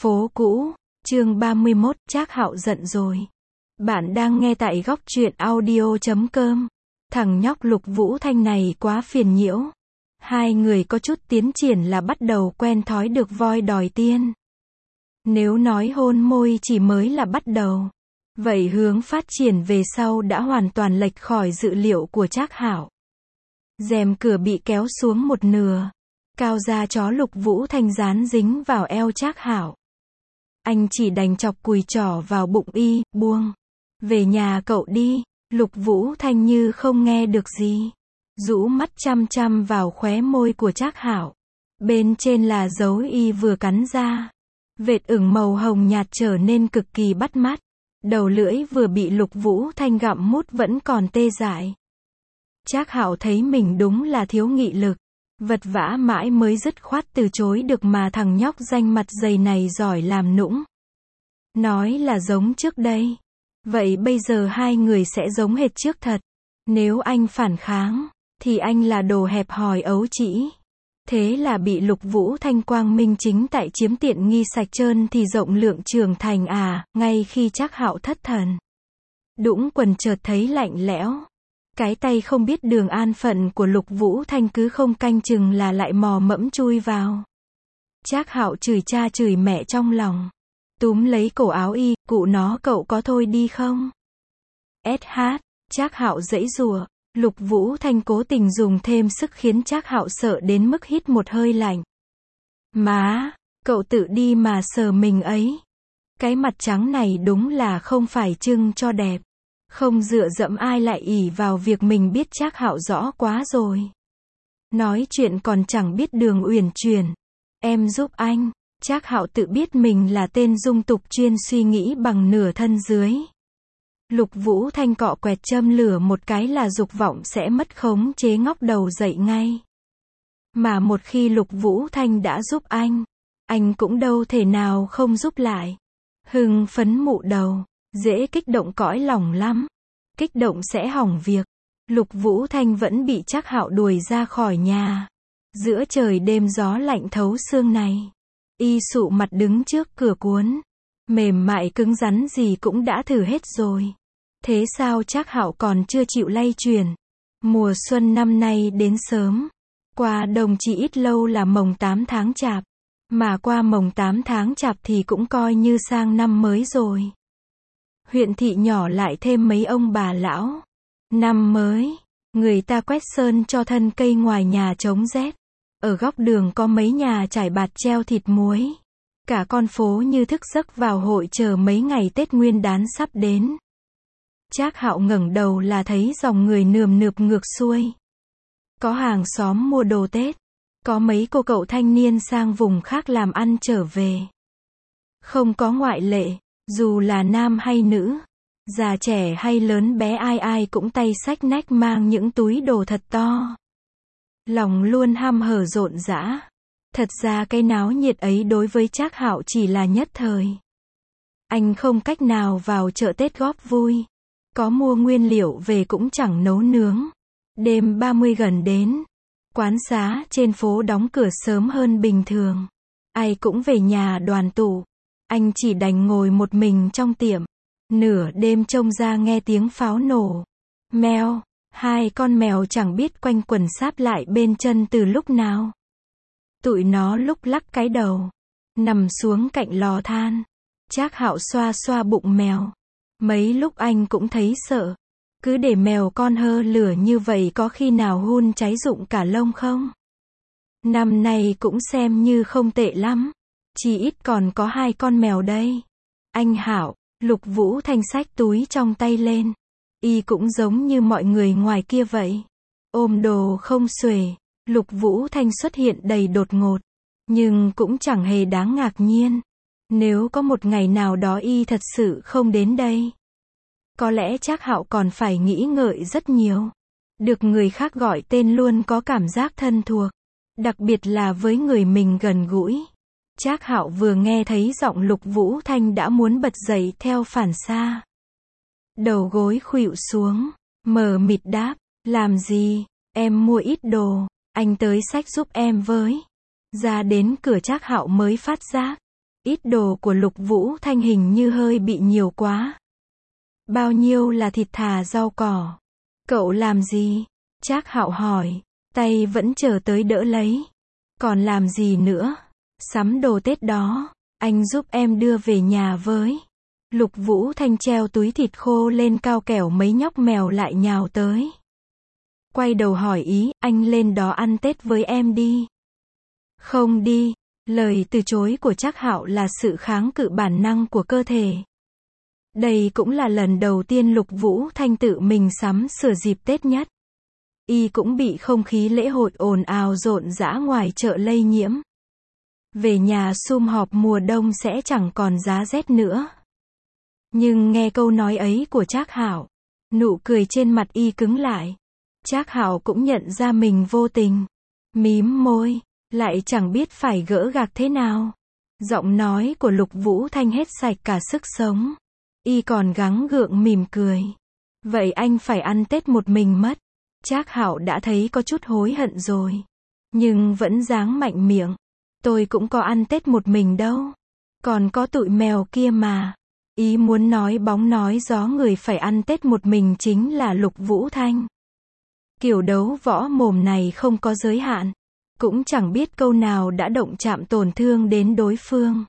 Phố cũ, chương 31, Trác Hạo giận rồi. Bạn đang nghe tại góc truyện audio.com. Thằng nhóc Lục Vũ Thanh này quá phiền nhiễu. Hai người có chút tiến triển là bắt đầu quen thói được voi đòi tiên. Nếu nói hôn môi chỉ mới là bắt đầu, vậy hướng phát triển về sau đã hoàn toàn lệch khỏi dự liệu của Trác Hạo. Rèm cửa bị kéo xuống một nửa. Cao da chó Lục Vũ Thanh dán dính vào eo Trác Hạo. Anh chỉ đành chọc cùi trỏ vào bụng y, buông. Về nhà cậu đi. Lục Vũ Thanh như không nghe được gì. Rũ mắt chăm chăm vào khóe môi của Trác Hạo. Bên trên là dấu y vừa cắn ra. Vệt ửng màu hồng nhạt trở nên cực kỳ bắt mắt. Đầu lưỡi vừa bị Lục Vũ Thanh gặm mút vẫn còn tê dại. Trác Hạo thấy mình đúng là thiếu nghị lực. Vật vã mãi mới dứt khoát từ chối được mà thằng nhóc danh mặt dày này giỏi làm nũng. Nói là giống trước đây. Vậy bây giờ hai người sẽ giống hệt trước thật. Nếu anh phản kháng, thì anh là đồ hẹp hòi ấu trĩ. Thế là bị Lục Vũ Thanh quang minh chính tại chiếm tiện nghi sạch trơn thì rộng lượng trưởng thành à, ngay khi Trác Hạo thất thần. Đũng quần chợt thấy lạnh lẽo. Cái tay không biết đường an phận của Lục Vũ Thanh cứ không canh chừng là lại mò mẫm chui vào. Trác Hạo chửi cha chửi mẹ trong lòng. Túm lấy cổ áo y, cụ nó cậu có thôi đi không? SH, Trác Hạo giãy giụa. Lục Vũ Thanh cố tình dùng thêm sức khiến Trác Hạo sợ đến mức hít một hơi lạnh. Má, cậu tự đi mà sờ mình ấy. Cái mặt trắng này đúng là không phải trưng cho đẹp. Không dựa dẫm ai lại ỷ vào việc mình biết Trác Hạo rõ quá rồi. Nói chuyện còn chẳng biết đường uyển chuyển. Em giúp anh. Trác Hạo tự biết mình là tên dung tục chuyên suy nghĩ bằng nửa thân dưới. Lục Vũ Thanh cọ quẹt châm lửa một cái là dục vọng sẽ mất khống chế ngóc đầu dậy ngay. Mà một khi Lục Vũ Thanh đã giúp anh cũng đâu thể nào không giúp lại. Hưng phấn mụ đầu. Dễ kích động cõi lòng lắm. Kích động sẽ hỏng việc. Lục Vũ Thanh vẫn bị Trác Hạo đuổi ra khỏi nhà. Giữa trời đêm gió lạnh thấu xương này. Y sụ mặt đứng trước cửa cuốn. Mềm mại cứng rắn gì cũng đã thử hết rồi. Thế sao Trác Hạo còn chưa chịu lay chuyển. Mùa xuân năm nay đến sớm. Qua đông chỉ ít lâu là mồng 8 tháng chạp. Mà qua mồng 8 tháng chạp thì cũng coi như sang năm mới rồi. Huyện thị nhỏ lại thêm mấy ông bà lão. Năm mới, người ta quét sơn cho thân cây ngoài nhà chống rét. Ở góc đường có mấy nhà trải bạt treo thịt muối. Cả con phố như thức giấc vào hội chờ mấy ngày Tết Nguyên đán sắp đến. Trác Hạo ngẩng đầu là thấy dòng người nườm nượp ngược xuôi. Có hàng xóm mua đồ Tết. Có mấy cô cậu thanh niên sang vùng khác làm ăn trở về. Không có ngoại lệ. Dù là nam hay nữ, già trẻ hay lớn bé ai ai cũng tay xách nách mang những túi đồ thật to. Lòng luôn hăm hở rộn rã. Thật ra cái náo nhiệt ấy đối với Trác Hạo chỉ là nhất thời. Anh không cách nào vào chợ Tết góp vui. Có mua nguyên liệu về cũng chẳng nấu nướng. Đêm 30 gần đến. Quán xá trên phố đóng cửa sớm hơn bình thường. Ai cũng về nhà đoàn tụ. Anh chỉ đành ngồi một mình trong tiệm. Nửa đêm trông ra nghe tiếng pháo nổ. Meo, hai con mèo chẳng biết quanh quẩn sáp lại bên chân từ lúc nào. Tụi nó lúc lắc cái đầu. Nằm xuống cạnh lò than. Trác Hạo xoa xoa bụng mèo. Mấy lúc anh cũng thấy sợ. Cứ để mèo con hơ lửa như vậy có khi nào hun cháy rụng cả lông không? Năm nay cũng xem như không tệ lắm. Chỉ ít còn có 2 con mèo đây. Anh Hạo, Lục Vũ Thanh xách túi trong tay lên. Y cũng giống như mọi người ngoài kia vậy. Ôm đồ không xuể. Lục Vũ Thanh xuất hiện đầy đột ngột. Nhưng cũng chẳng hề đáng ngạc nhiên. Nếu có một ngày nào đó Y thật sự không đến đây. Có lẽ Trác Hạo còn phải nghĩ ngợi rất nhiều. Được người khác gọi tên luôn có cảm giác thân thuộc. Đặc biệt là với người mình gần gũi. Trác Hạo vừa nghe thấy giọng Lục Vũ Thanh đã muốn bật dậy theo phản xạ. Đầu gối khuỵu xuống, mờ mịt đáp, làm gì, em mua ít đồ, anh tới xách giúp em với. Ra đến cửa Trác Hạo mới phát giác, Ít đồ của Lục Vũ Thanh hình như hơi bị nhiều quá. Bao nhiêu là thịt thà rau cỏ? Cậu làm gì? Trác Hạo hỏi, tay vẫn chờ tới đỡ lấy. Còn làm gì nữa? Sắm đồ Tết đó, anh giúp em đưa về nhà với. Lục Vũ Thanh treo túi thịt khô lên cao kẻo mấy nhóc mèo lại nhào tới. Quay đầu hỏi ý, anh lên đó ăn Tết với em đi. Không đi. Lời từ chối của Trác Hạo là sự kháng cự bản năng của cơ thể. Đây cũng là lần đầu tiên Lục Vũ Thanh tự mình sắm sửa dịp Tết nhất. Y cũng bị không khí lễ hội ồn ào rộn rã ngoài chợ lây nhiễm. Về nhà sum họp mùa đông sẽ chẳng còn giá rét nữa. Nhưng nghe câu nói ấy của Trác Hạo, nụ cười trên mặt Y cứng lại. Trác Hạo cũng nhận ra mình vô tình. Mím môi, lại chẳng biết phải gỡ gạc thế nào. Giọng nói của Lục Vũ Thanh hết sạch cả sức sống. Y còn gắng gượng mỉm cười. Vậy anh phải ăn Tết một mình mất. Trác Hạo đã thấy có chút hối hận rồi. Nhưng vẫn dáng mạnh miệng. Tôi cũng có ăn Tết một mình đâu. Còn có tụi mèo kia mà. Ý muốn nói bóng nói gió người phải ăn Tết một mình chính là Lục Vũ Thanh. Kiểu đấu võ mồm này không có giới hạn. Cũng chẳng biết câu nào đã động chạm tổn thương đến đối phương.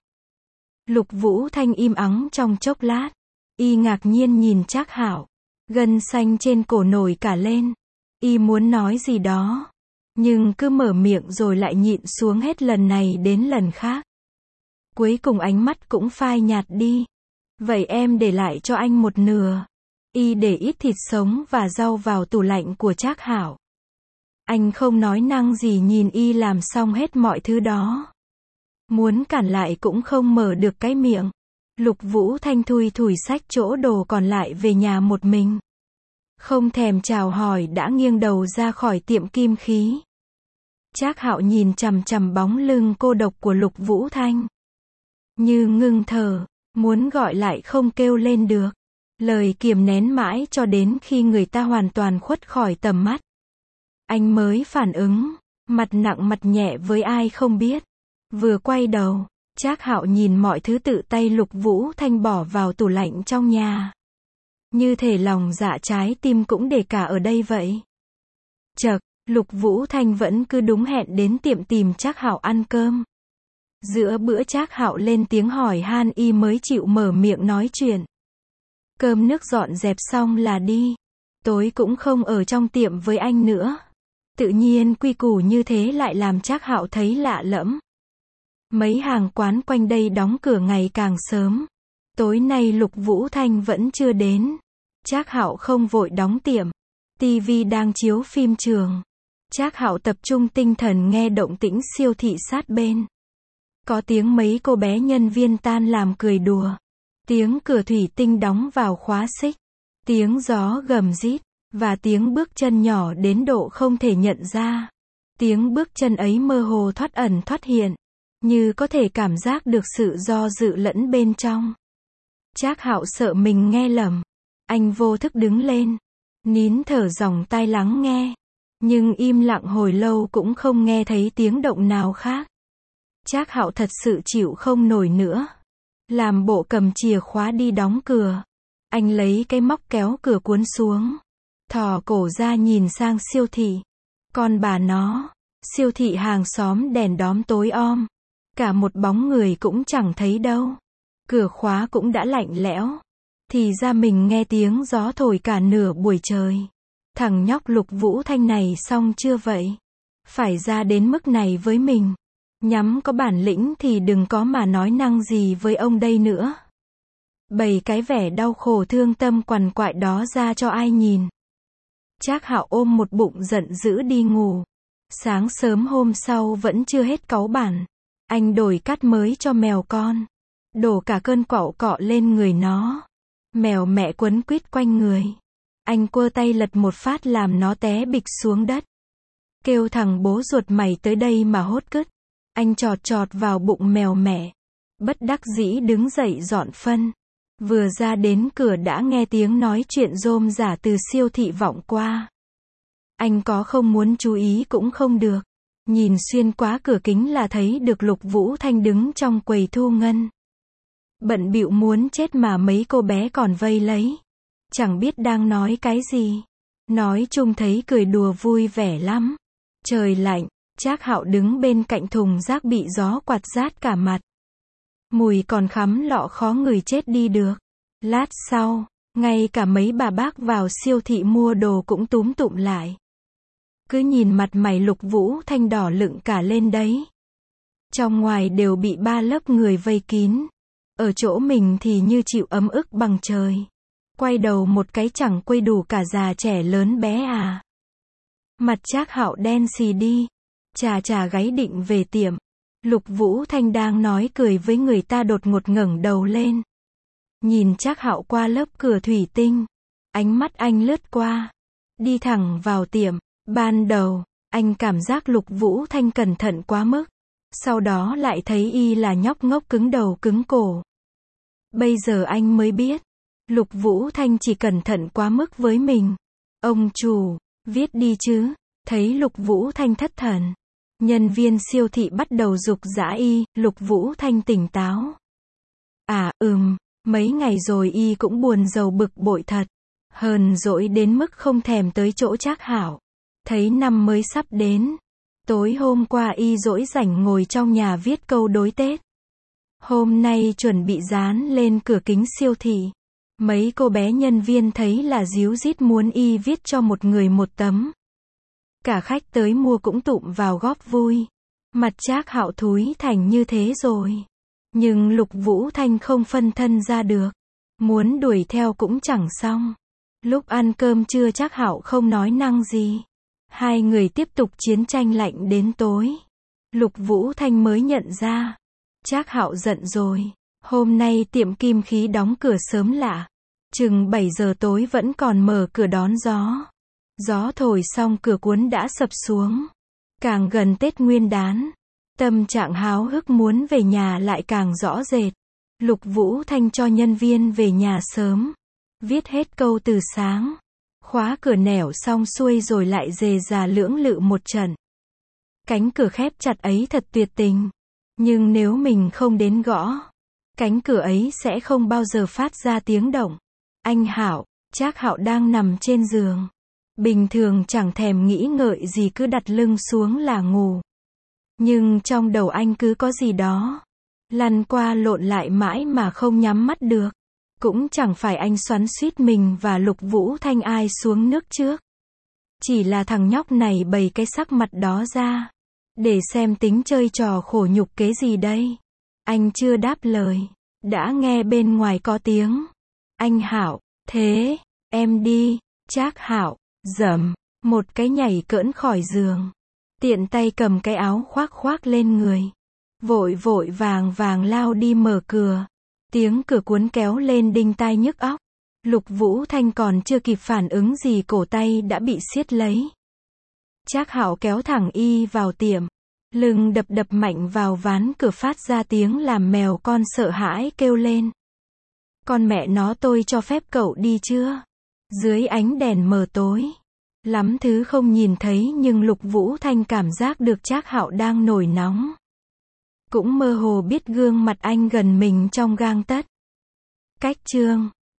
Lục Vũ Thanh im ắng trong chốc lát. Y ngạc nhiên nhìn Trác Hạo. Gân xanh trên cổ nổi cả lên. Y muốn nói gì đó. Nhưng cứ mở miệng rồi lại nhịn xuống hết lần này đến lần khác. Cuối cùng ánh mắt cũng phai nhạt đi. Vậy em để lại cho anh một nửa. Y để ít thịt sống và rau vào tủ lạnh của Trác Hạo. Anh không nói năng gì nhìn Y làm xong hết mọi thứ đó. Muốn cản lại cũng không mở được cái miệng. Lục Vũ Thanh thui thủi xách chỗ đồ còn lại về nhà một mình. Không thèm chào hỏi đã nghiêng đầu ra khỏi tiệm kim khí. Trác Hạo nhìn chằm chằm bóng lưng cô độc của Lục Vũ Thanh. Như ngưng thở, muốn gọi lại không kêu lên được. Lời kiềm nén mãi cho đến khi người ta hoàn toàn khuất khỏi tầm mắt. Anh mới phản ứng, mặt nặng mặt nhẹ với ai không biết. Vừa quay đầu, Trác Hạo nhìn mọi thứ tự tay Lục Vũ Thanh bỏ vào tủ lạnh trong nhà. Như thể lòng dạ trái tim cũng để cả ở đây vậy. Chậc, Lục Vũ Thanh vẫn cứ đúng hẹn đến tiệm tìm Trác Hạo ăn cơm. Giữa bữa Trác Hạo lên tiếng hỏi han Y mới chịu mở miệng nói chuyện. Cơm nước dọn dẹp xong là đi. Tối cũng không ở trong tiệm với anh nữa. Tự nhiên quy củ như thế lại làm Trác Hạo thấy lạ lẫm. Mấy hàng quán quanh đây đóng cửa ngày càng sớm. Tối nay Lục Vũ Thanh vẫn chưa đến. Trác Hạo không vội đóng tiệm. TV đang chiếu phim trường. Trác Hạo tập trung tinh thần nghe động tĩnh siêu thị sát bên. Có tiếng mấy cô bé nhân viên tan làm cười đùa. Tiếng cửa thủy tinh đóng vào khóa xích. Tiếng gió gầm rít. Và tiếng bước chân nhỏ đến độ không thể nhận ra. Tiếng bước chân ấy mơ hồ thoát ẩn thoát hiện. Như có thể cảm giác được sự do dự lẫn bên trong. Trác Hạo sợ mình nghe lầm. Anh vô thức đứng lên. Nín thở dòng tai lắng nghe. Nhưng im lặng hồi lâu cũng không nghe thấy tiếng động nào khác. Trác Hạo thật sự chịu không nổi nữa. Làm bộ cầm chìa khóa đi đóng cửa. Anh lấy cái móc kéo cửa cuốn xuống. Thò cổ ra nhìn sang siêu thị. Con bà nó. Siêu thị hàng xóm đèn đóm tối om. Cả một bóng người cũng chẳng thấy đâu. Cửa khóa cũng đã lạnh lẽo. Thì ra mình nghe tiếng gió thổi cả nửa buổi trời. Thằng nhóc Lục Vũ Thanh này xong chưa vậy? Phải ra đến mức này với mình. Nhắm có bản lĩnh thì đừng có mà nói năng gì với ông đây nữa. Bày cái vẻ đau khổ thương tâm quằn quại đó ra cho ai nhìn. Trác Hạo ôm một bụng giận dữ đi ngủ. Sáng sớm hôm sau vẫn chưa hết cáu bản. Anh đổi cát mới cho mèo con. Đổ cả cơn quạo cọ lên người nó. Mèo mẹ quấn quýt quanh người. Anh quơ tay lật một phát làm nó té bịch xuống đất. Kêu thằng bố ruột mày tới đây mà hốt cứt. Anh chọt chọt vào bụng mèo mẹ. Bất đắc dĩ đứng dậy dọn phân. Vừa ra đến cửa đã nghe tiếng nói chuyện rôm rả từ siêu thị vọng qua. Anh có không muốn chú ý cũng không được. Nhìn xuyên qua cửa kính là thấy được Lục Vũ Thanh đứng trong quầy thu ngân. Bận bịu muốn chết mà mấy cô bé còn vây lấy. Chẳng biết đang nói cái gì. Nói chung thấy cười đùa vui vẻ lắm. Trời lạnh, Trác Hạo đứng bên cạnh thùng rác bị gió quạt rát cả mặt. Mùi còn khắm lọ khó ngửi chết đi được. Lát sau, ngay cả mấy bà bác vào siêu thị mua đồ cũng túm tụm lại. Cứ nhìn mặt mày Lục Vũ Thanh đỏ lựng cả lên đấy. Trong ngoài đều bị ba lớp người vây kín. Ở chỗ mình thì như chịu ấm ức bằng trời. Quay đầu một cái chẳng quay đủ cả già trẻ lớn bé à. Mặt Trác Hạo đen xì đi. Chà gáy định về tiệm. Lục Vũ Thanh đang nói cười với người ta đột ngột ngẩng đầu lên. Nhìn Trác Hạo qua lớp cửa thủy tinh. Ánh mắt anh lướt qua. Đi thẳng vào tiệm. Ban đầu, anh cảm giác Lục Vũ Thanh cẩn thận quá mức. Sau đó lại thấy y là nhóc ngốc cứng đầu cứng cổ. Bây giờ anh mới biết. Lục Vũ Thanh chỉ cẩn thận quá mức với mình. Ông chủ, viết đi chứ. Thấy Lục Vũ Thanh thất thần. Nhân viên siêu thị bắt đầu giục giã y. Lục Vũ Thanh tỉnh táo. Mấy ngày rồi y cũng buồn rầu bực bội thật. Hờn dỗi đến mức không thèm tới chỗ Trác Hạo. Thấy năm mới sắp đến. Tối hôm qua y rỗi rảnh ngồi trong nhà viết câu đối Tết. Hôm nay chuẩn bị dán lên cửa kính siêu thị. Mấy cô bé nhân viên thấy là díu dít muốn y viết cho một người một tấm. Cả khách tới mua cũng tụm vào góp vui. Mặt Trác Hạo thúi thành như thế rồi. Nhưng Lục Vũ Thanh không phân thân ra được. Muốn đuổi theo cũng chẳng xong. Lúc ăn cơm trưa Trác Hạo không nói năng gì. Hai người tiếp tục chiến tranh lạnh đến tối. Lục Vũ Thanh mới nhận ra. Trác Hạo giận rồi. Hôm nay tiệm kim khí đóng cửa sớm lạ. Chừng 7 giờ tối vẫn còn mở cửa đón gió. Gió thổi xong cửa cuốn đã sập xuống. Càng gần Tết Nguyên đán. Tâm trạng háo hức muốn về nhà lại càng rõ rệt. Lục Vũ Thanh cho nhân viên về nhà sớm. Viết hết câu từ sáng. Khóa cửa nẻo xong xuôi rồi lại dề già lưỡng lự một trận. Cánh cửa khép chặt ấy thật tuyệt tình. Nhưng nếu mình không đến gõ, cánh cửa ấy sẽ không bao giờ phát ra tiếng động. Anh Hạo, Trác Hạo đang nằm trên giường. Bình thường chẳng thèm nghĩ ngợi gì cứ đặt lưng xuống là ngủ. Nhưng trong đầu anh cứ có gì đó. Lăn qua lộn lại mãi mà không nhắm mắt được. Cũng chẳng phải anh xoắn xuýt mình và Lục Vũ Thanh ai xuống nước trước. Chỉ là thằng nhóc này bày cái sắc mặt đó ra. Để xem tính chơi trò khổ nhục kế gì đây. Anh chưa đáp lời. Đã nghe bên ngoài có tiếng. Anh Hạo, thế, em đi. Trác Hạo, dầm, một cái nhảy cỡn khỏi giường. Tiện tay cầm cái áo khoác lên người. Vội vàng lao đi mở cửa. Tiếng cửa cuốn kéo lên đinh tai nhức óc. Lục Vũ Thanh còn chưa kịp phản ứng gì cổ tay đã bị siết lấy. Trác Hạo kéo thẳng y vào tiệm. Lưng đập mạnh vào ván cửa phát ra tiếng làm mèo con sợ hãi kêu lên. Con mẹ nó tôi cho phép cậu đi chưa? Dưới ánh đèn mờ tối. Lắm thứ không nhìn thấy nhưng Lục Vũ Thanh cảm giác được Trác Hạo đang nổi nóng. Cũng mơ hồ biết gương mặt anh gần mình trong gang tấc. Cách chương